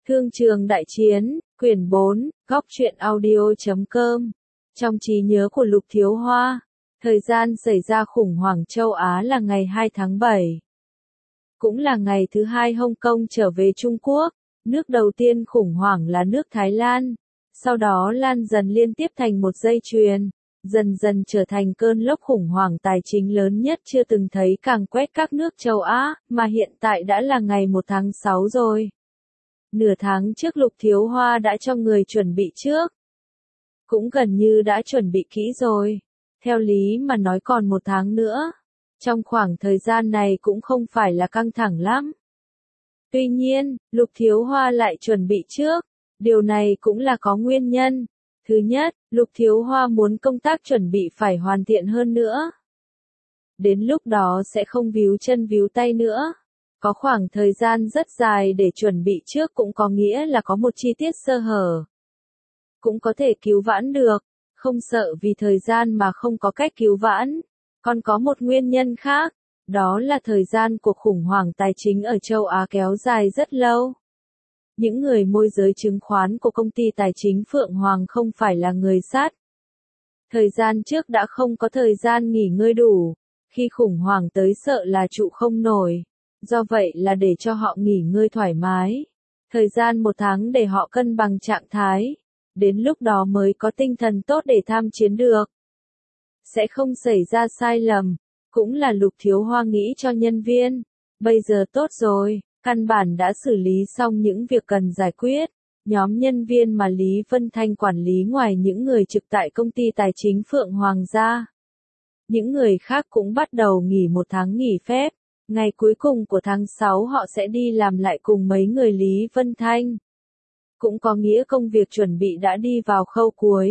Thương trường đại chiến, quyển 4, góc truyện audio.com. Trong trí nhớ của Lục Thiếu Hoa, thời gian xảy ra khủng hoảng châu Á là ngày 2 tháng 7. Cũng là ngày thứ hai Hồng Kông trở về Trung Quốc. Nước đầu tiên khủng hoảng là nước Thái Lan. Sau đó lan dần liên tiếp thành một dây chuyền, dần dần trở thành cơn lốc khủng hoảng tài chính lớn nhất chưa từng thấy càn quét các nước châu Á, mà hiện tại đã là ngày 1 tháng 6 rồi. Nửa tháng trước Lục Thiếu Hoa đã cho người chuẩn bị trước. Cũng gần như đã chuẩn bị kỹ rồi. Theo lý mà nói còn 1 tháng nữa. Trong khoảng thời gian này cũng không phải là căng thẳng lắm. Tuy nhiên, Lục Thiếu Hoa lại chuẩn bị trước. Điều này cũng là có nguyên nhân. Thứ nhất, Lục Thiếu Hoa muốn công tác chuẩn bị phải hoàn thiện hơn nữa. Đến lúc đó sẽ không víu chân víu tay nữa. Có khoảng thời gian rất dài để chuẩn bị trước cũng có nghĩa là có một chi tiết sơ hở. Cũng có thể cứu vãn được, không sợ vì thời gian mà không có cách cứu vãn. Còn có một nguyên nhân khác, đó là thời gian cuộc khủng hoảng tài chính ở châu Á kéo dài rất lâu. Những người môi giới chứng khoán của công ty tài chính Phượng Hoàng không phải là người sát. Thời gian trước đã không có thời gian nghỉ ngơi đủ, khi khủng hoảng tới sợ là trụ không nổi. Do vậy là để cho họ nghỉ ngơi thoải mái. Thời gian 1 tháng để họ cân bằng trạng thái. Đến lúc đó mới có tinh thần tốt để tham chiến được. Sẽ không xảy ra sai lầm. Cũng là Lục Thiếu Hoa nghĩ cho nhân viên. Bây giờ tốt rồi, căn bản đã xử lý xong những việc cần giải quyết. Nhóm nhân viên mà Lý Vân Thanh quản lý ngoài những người trực tại công ty tài chính Phượng Hoàng ra. Những người khác cũng bắt đầu nghỉ 1 tháng nghỉ phép. Ngày cuối cùng của tháng 6 họ sẽ đi làm lại cùng mấy người Lý Vân Thanh. Cũng có nghĩa công việc chuẩn bị đã đi vào khâu cuối.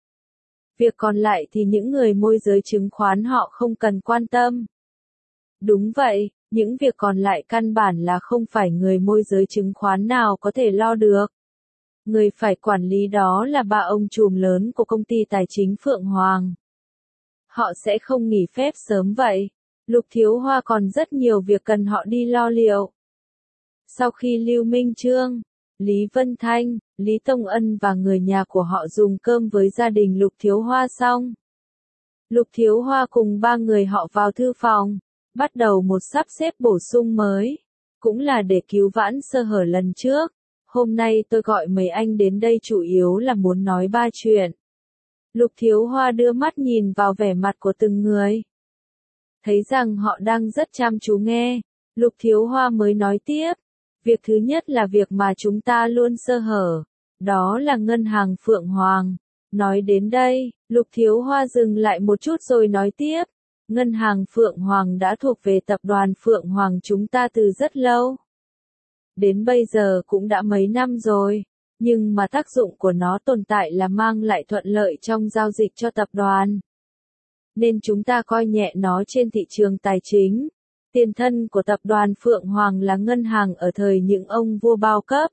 Việc còn lại thì những người môi giới chứng khoán họ không cần quan tâm. Đúng vậy, những việc còn lại căn bản là không phải người môi giới chứng khoán nào có thể lo được. Người phải quản lý đó là 3 ông trùm lớn của công ty tài chính Phượng Hoàng. Họ sẽ không nghỉ phép sớm vậy. Lục Thiếu Hoa còn rất nhiều việc cần họ đi lo liệu. Sau khi Lưu Minh Chương, Lý Vân Thanh, Lý Tông Ân và người nhà của họ dùng cơm với gia đình Lục Thiếu Hoa xong, Lục Thiếu Hoa cùng 3 người họ vào thư phòng, bắt đầu một sắp xếp bổ sung mới, cũng là để cứu vãn sơ hở lần trước. Hôm nay tôi gọi mấy anh đến đây chủ yếu là muốn nói 3 chuyện. Lục Thiếu Hoa đưa mắt nhìn vào vẻ mặt của từng người. Thấy rằng họ đang rất chăm chú nghe, Lục Thiếu Hoa mới nói tiếp. Việc thứ nhất là việc mà chúng ta luôn sơ hở, đó là ngân hàng Phượng Hoàng. Nói đến đây, Lục Thiếu Hoa dừng lại một chút rồi nói tiếp. Ngân hàng Phượng Hoàng đã thuộc về tập đoàn Phượng Hoàng chúng ta từ rất lâu. Đến bây giờ cũng đã mấy năm rồi, nhưng mà tác dụng của nó tồn tại là mang lại thuận lợi trong giao dịch cho tập đoàn. Nên chúng ta coi nhẹ nó trên thị trường tài chính. Tiền thân của tập đoàn Phượng Hoàng là ngân hàng ở thời những ông vua bao cấp.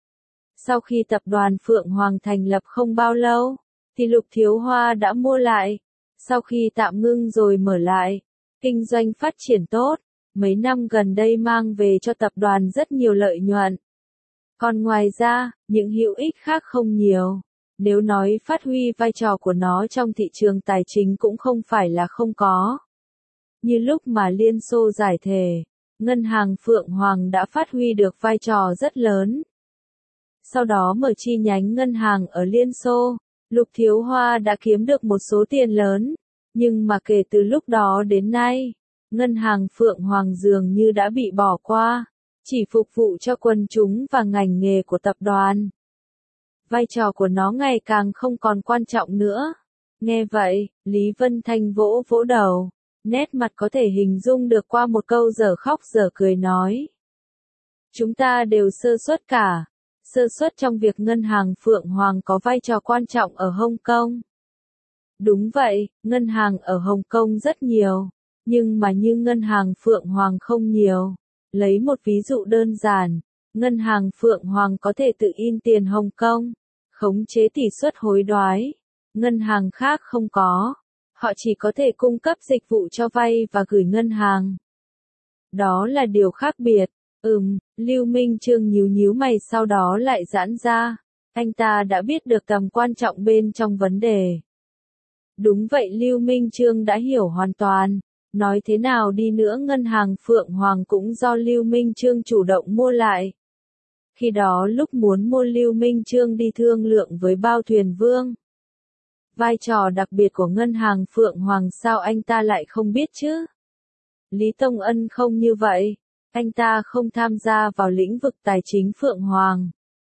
Sau khi tập đoàn Phượng Hoàng thành lập không bao lâu, thì Lục Thiếu Hoa đã mua lại. Sau khi tạm ngưng rồi mở lại, kinh doanh phát triển tốt, mấy năm gần đây mang về cho tập đoàn rất nhiều lợi nhuận. Còn ngoài ra, những hữu ích khác không nhiều. Nếu nói phát huy vai trò của nó trong thị trường tài chính cũng không phải là không có. Như lúc mà Liên Xô giải thể, ngân hàng Phượng Hoàng đã phát huy được vai trò rất lớn. Sau đó mở chi nhánh ngân hàng ở Liên Xô, Lục Thiếu Hoa đã kiếm được một số tiền lớn. Nhưng mà kể từ lúc đó đến nay, ngân hàng Phượng Hoàng dường như đã bị bỏ qua, chỉ phục vụ cho quần chúng và ngành nghề của tập đoàn. Vai trò của nó ngày càng không còn quan trọng nữa. Nghe vậy, Lý Vân Thanh vỗ vỗ đầu. Nét mặt có thể hình dung được qua một câu dở khóc dở cười nói. Chúng ta đều sơ suất cả. Sơ suất trong việc ngân hàng Phượng Hoàng có vai trò quan trọng ở Hồng Kông. Đúng vậy, ngân hàng ở Hồng Kông rất nhiều. Nhưng mà như ngân hàng Phượng Hoàng không nhiều. Lấy một ví dụ đơn giản. Ngân hàng Phượng Hoàng có thể tự in tiền Hồng Kông. Khống chế tỷ suất hối đoái. Ngân hàng khác không có. Họ chỉ có thể cung cấp dịch vụ cho vay và gửi ngân hàng. Đó là điều khác biệt. Lưu Minh Chương nhíu nhíu mày sau đó lại giãn ra. Anh ta đã biết được tầm quan trọng bên trong vấn đề. Đúng vậy, Lưu Minh Chương đã hiểu hoàn toàn. Nói thế nào đi nữa ngân hàng Phượng Hoàng cũng do Lưu Minh Chương chủ động mua lại. Khi đó lúc muốn mua Lưu Minh Chương đi thương lượng với Bao Thuyền Vương. Vai trò đặc biệt của ngân hàng Phượng Hoàng sao anh ta lại không biết chứ? Lý Tông Ân không như vậy. Anh ta không tham gia vào lĩnh vực tài chính Phượng Hoàng.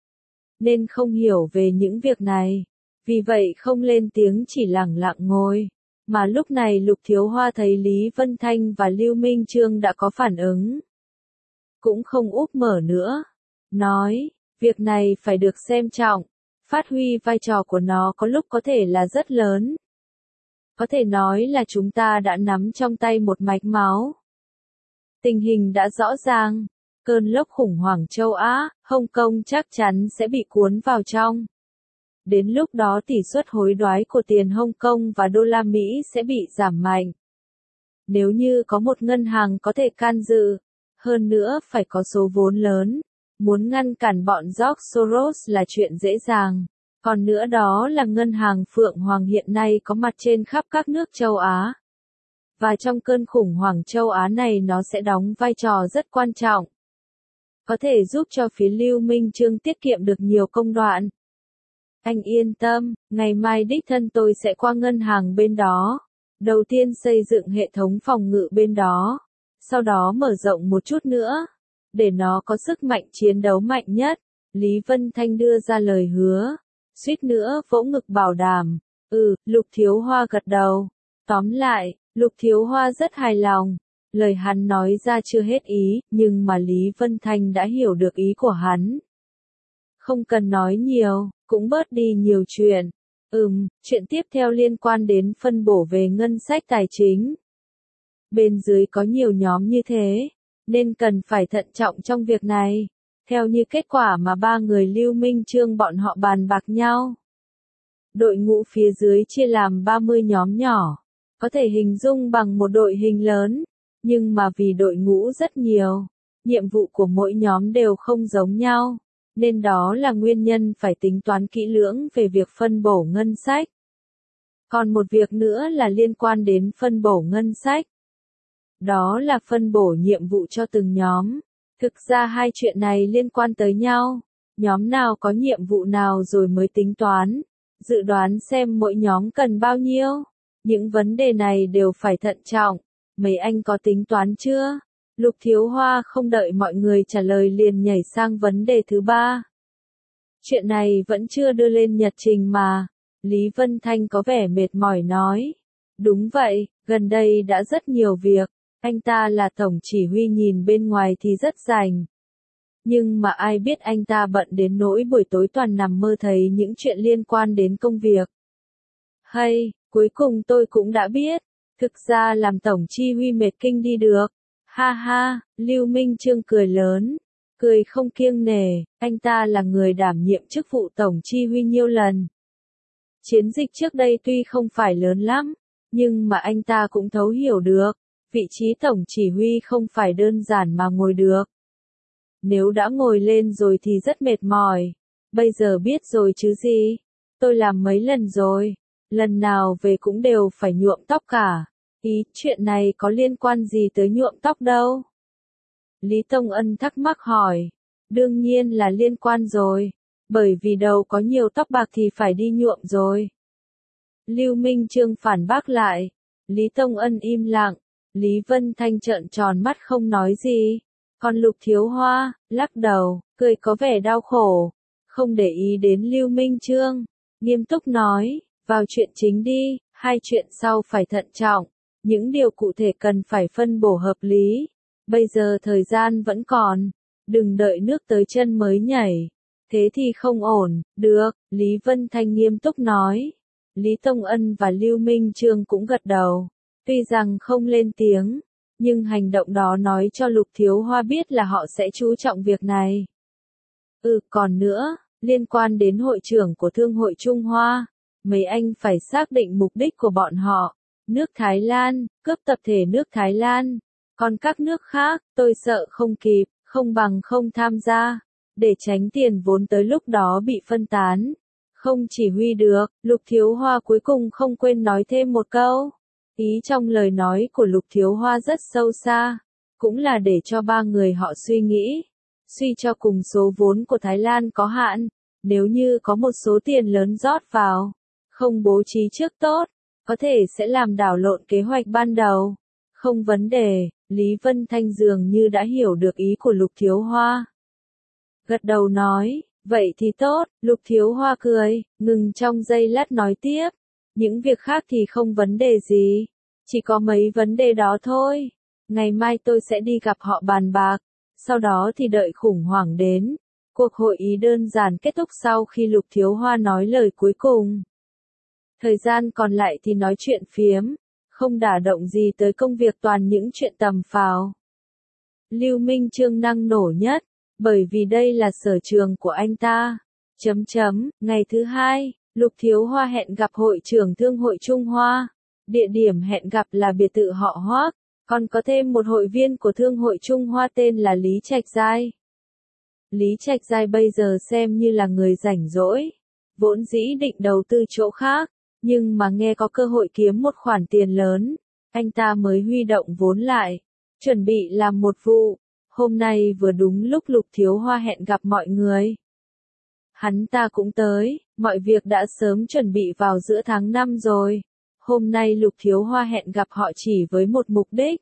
Nên không hiểu về những việc này. Vì vậy không lên tiếng chỉ lẳng lặng ngồi. Mà lúc này Lục Thiếu Hoa thấy Lý Vân Thanh và Lưu Minh Chương đã có phản ứng. Cũng không úp mở nữa. Nói, việc này phải được xem trọng. Phát huy vai trò của nó có lúc có thể là rất lớn. Có thể nói là chúng ta đã nắm trong tay một mạch máu. Tình hình đã rõ ràng. Cơn lốc khủng hoảng châu Á, Hồng Kông chắc chắn sẽ bị cuốn vào trong. Đến lúc đó tỷ suất hối đoái của tiền Hồng Kông và đô la Mỹ sẽ bị giảm mạnh. Nếu như có một ngân hàng có thể can dự, hơn nữa phải có số vốn lớn, muốn ngăn cản bọn George Soros là chuyện dễ dàng. Còn nữa đó là ngân hàng Phượng Hoàng hiện nay có mặt trên khắp các nước châu Á. Và trong cơn khủng hoảng châu Á này nó sẽ đóng vai trò rất quan trọng. Có thể giúp cho phía Lưu Minh Chương tiết kiệm được nhiều công đoạn. Anh yên tâm, ngày mai đích thân tôi sẽ qua ngân hàng bên đó. Đầu tiên xây dựng hệ thống phòng ngự bên đó. Sau đó mở rộng một chút nữa. Để nó có sức mạnh chiến đấu mạnh nhất. Lý Vân Thanh đưa ra lời hứa. Suýt nữa vỗ ngực bảo đảm. Lục Thiếu Hoa gật đầu. Tóm lại, Lục Thiếu Hoa rất hài lòng. Lời hắn nói ra chưa hết ý, nhưng mà Lý Vân Thanh đã hiểu được ý của hắn. Không cần nói nhiều, cũng bớt đi nhiều chuyện. Chuyện tiếp theo liên quan đến phân bổ về ngân sách tài chính. Bên dưới có nhiều nhóm như thế, nên cần phải thận trọng trong việc này. Theo như kết quả mà ba người Lưu Minh Chương bọn họ bàn bạc nhau. Đội ngũ phía dưới chia làm 30 nhóm nhỏ. Có thể hình dung bằng một đội hình lớn. Nhưng mà vì đội ngũ rất nhiều, nhiệm vụ của mỗi nhóm đều không giống nhau. Nên đó là nguyên nhân phải tính toán kỹ lưỡng về việc phân bổ ngân sách. Còn một việc nữa là liên quan đến phân bổ ngân sách. Đó là phân bổ nhiệm vụ cho từng nhóm. Thực ra hai chuyện này liên quan tới nhau. Nhóm nào có nhiệm vụ nào rồi mới tính toán. Dự đoán xem mỗi nhóm cần bao nhiêu. Những vấn đề này đều phải thận trọng. Mấy anh có tính toán chưa? Lục Thiếu Hoa không đợi mọi người trả lời liền nhảy sang vấn đề thứ ba. Chuyện này vẫn chưa đưa lên nhật trình mà. Lý Vân Thanh có vẻ mệt mỏi nói. Đúng vậy, gần đây đã rất nhiều việc. Anh ta là tổng chỉ huy nhìn bên ngoài thì rất rảnh. Nhưng mà ai biết anh ta bận đến nỗi buổi tối toàn nằm mơ thấy những chuyện liên quan đến công việc. Hay, cuối cùng tôi cũng đã biết. Thực ra làm tổng chi huy mệt kinh đi được. Ha ha, Lưu Minh Chương cười lớn. Cười không kiêng nể, anh ta là người đảm nhiệm chức vụ tổng chi huy nhiều lần. Chiến dịch trước đây tuy không phải lớn lắm, nhưng mà anh ta cũng thấu hiểu được. Vị trí tổng chỉ huy không phải đơn giản mà ngồi được. Nếu đã ngồi lên rồi thì rất mệt mỏi. Bây giờ biết rồi chứ gì. Tôi làm mấy lần rồi. Lần nào về cũng đều phải nhuộm tóc cả. Ý, chuyện này có liên quan gì tới nhuộm tóc đâu? Lý Tông Ân thắc mắc hỏi. Đương nhiên là liên quan rồi. Bởi vì đầu có nhiều tóc bạc thì phải đi nhuộm rồi. Lưu Minh Chương phản bác lại. Lý Tông Ân im lặng. Lý Vân Thanh trợn tròn mắt không nói gì. Còn Lục Thiếu Hoa, lắc đầu, cười có vẻ đau khổ. Không để ý đến Lưu Minh Chương. Nghiêm túc nói, vào chuyện chính đi, hai chuyện sau phải thận trọng. Những điều cụ thể cần phải phân bổ hợp lý. Bây giờ thời gian vẫn còn. Đừng đợi nước tới chân mới nhảy. Thế thì không ổn, được, Lý Vân Thanh nghiêm túc nói. Lý Tông Ân và Lưu Minh Chương cũng gật đầu. Tuy rằng không lên tiếng, nhưng hành động đó nói cho Lục Thiếu Hoa biết là họ sẽ chú trọng việc này. Còn nữa, liên quan đến hội trưởng của Thương hội Trung Hoa, mấy anh phải xác định mục đích của bọn họ. Nước Thái Lan, cướp tập thể nước Thái Lan. Còn các nước khác, tôi sợ không kịp, không bằng không tham gia, để tránh tiền vốn tới lúc đó bị phân tán. Không chỉ huy được, Lục Thiếu Hoa cuối cùng không quên nói thêm một câu. Ý trong lời nói của Lục Thiếu Hoa rất sâu xa, cũng là để cho ba người họ suy nghĩ. Suy cho cùng số vốn của Thái Lan có hạn, nếu như có một số tiền lớn rót vào, không bố trí trước tốt, có thể sẽ làm đảo lộn kế hoạch ban đầu. Không vấn đề, Lý Vân Thanh dường như đã hiểu được ý của Lục Thiếu Hoa. Gật đầu nói, vậy thì tốt, Lục Thiếu Hoa cười, ngừng trong giây lát nói tiếp. Những việc khác thì không vấn đề gì, chỉ có mấy vấn đề đó thôi. Ngày mai tôi sẽ đi gặp họ bàn bạc, sau đó thì đợi khủng hoảng đến. Cuộc hội ý đơn giản kết thúc sau khi Lục Thiếu Hoa nói lời cuối cùng. Thời gian còn lại thì nói chuyện phiếm, không đả động gì tới công việc, toàn những chuyện tầm phào. Lưu Minh Chương năng nổ nhất, bởi vì đây là sở trường của anh ta. Ngày thứ hai, Lục Thiếu Hoa hẹn gặp hội trưởng Thương hội Trung Hoa. Địa điểm hẹn gặp là biệt thự họ Hoác, còn có thêm một hội viên của Thương hội Trung Hoa tên là Lý Trạch Giai. Lý Trạch Giai bây giờ xem như là người rảnh rỗi, vốn dĩ định đầu tư chỗ khác, nhưng mà nghe có cơ hội kiếm một khoản tiền lớn, anh ta mới huy động vốn lại, chuẩn bị làm một vụ. Hôm nay vừa đúng lúc Lục Thiếu Hoa hẹn gặp mọi người. Hắn ta cũng tới, mọi việc đã sớm chuẩn bị vào giữa tháng 5 rồi. Hôm nay Lục Thiếu Hoa hẹn gặp họ chỉ với một mục đích.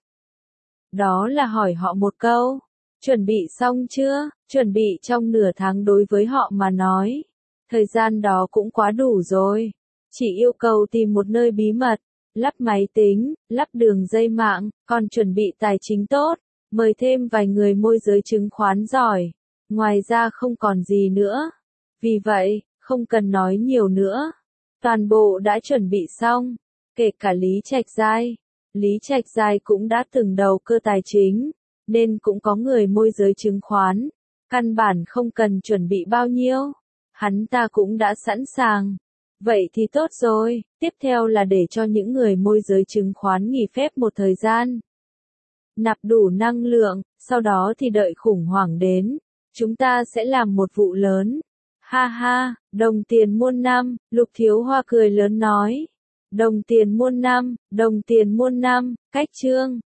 Đó là hỏi họ một câu, chuẩn bị xong chưa? Chuẩn bị trong nửa tháng đối với họ mà nói. Thời gian đó cũng quá đủ rồi. Chỉ yêu cầu tìm một nơi bí mật, lắp máy tính, lắp đường dây mạng, còn chuẩn bị tài chính tốt, mời thêm vài người môi giới chứng khoán giỏi. Ngoài ra không còn gì nữa. Vì vậy, không cần nói nhiều nữa. Toàn bộ đã chuẩn bị xong, kể cả Lý Trạch Giai. Lý Trạch Giai cũng đã từng đầu cơ tài chính, nên cũng có người môi giới chứng khoán. Căn bản không cần chuẩn bị bao nhiêu. Hắn ta cũng đã sẵn sàng. Vậy thì tốt rồi, tiếp theo là để cho những người môi giới chứng khoán nghỉ phép một thời gian. Nạp đủ năng lượng, sau đó thì đợi khủng hoảng đến. Chúng ta sẽ làm một vụ lớn. Ha ha, đồng tiền muôn năm, Lục Thiếu Hoa cười lớn nói. Đồng tiền muôn năm, cách chương.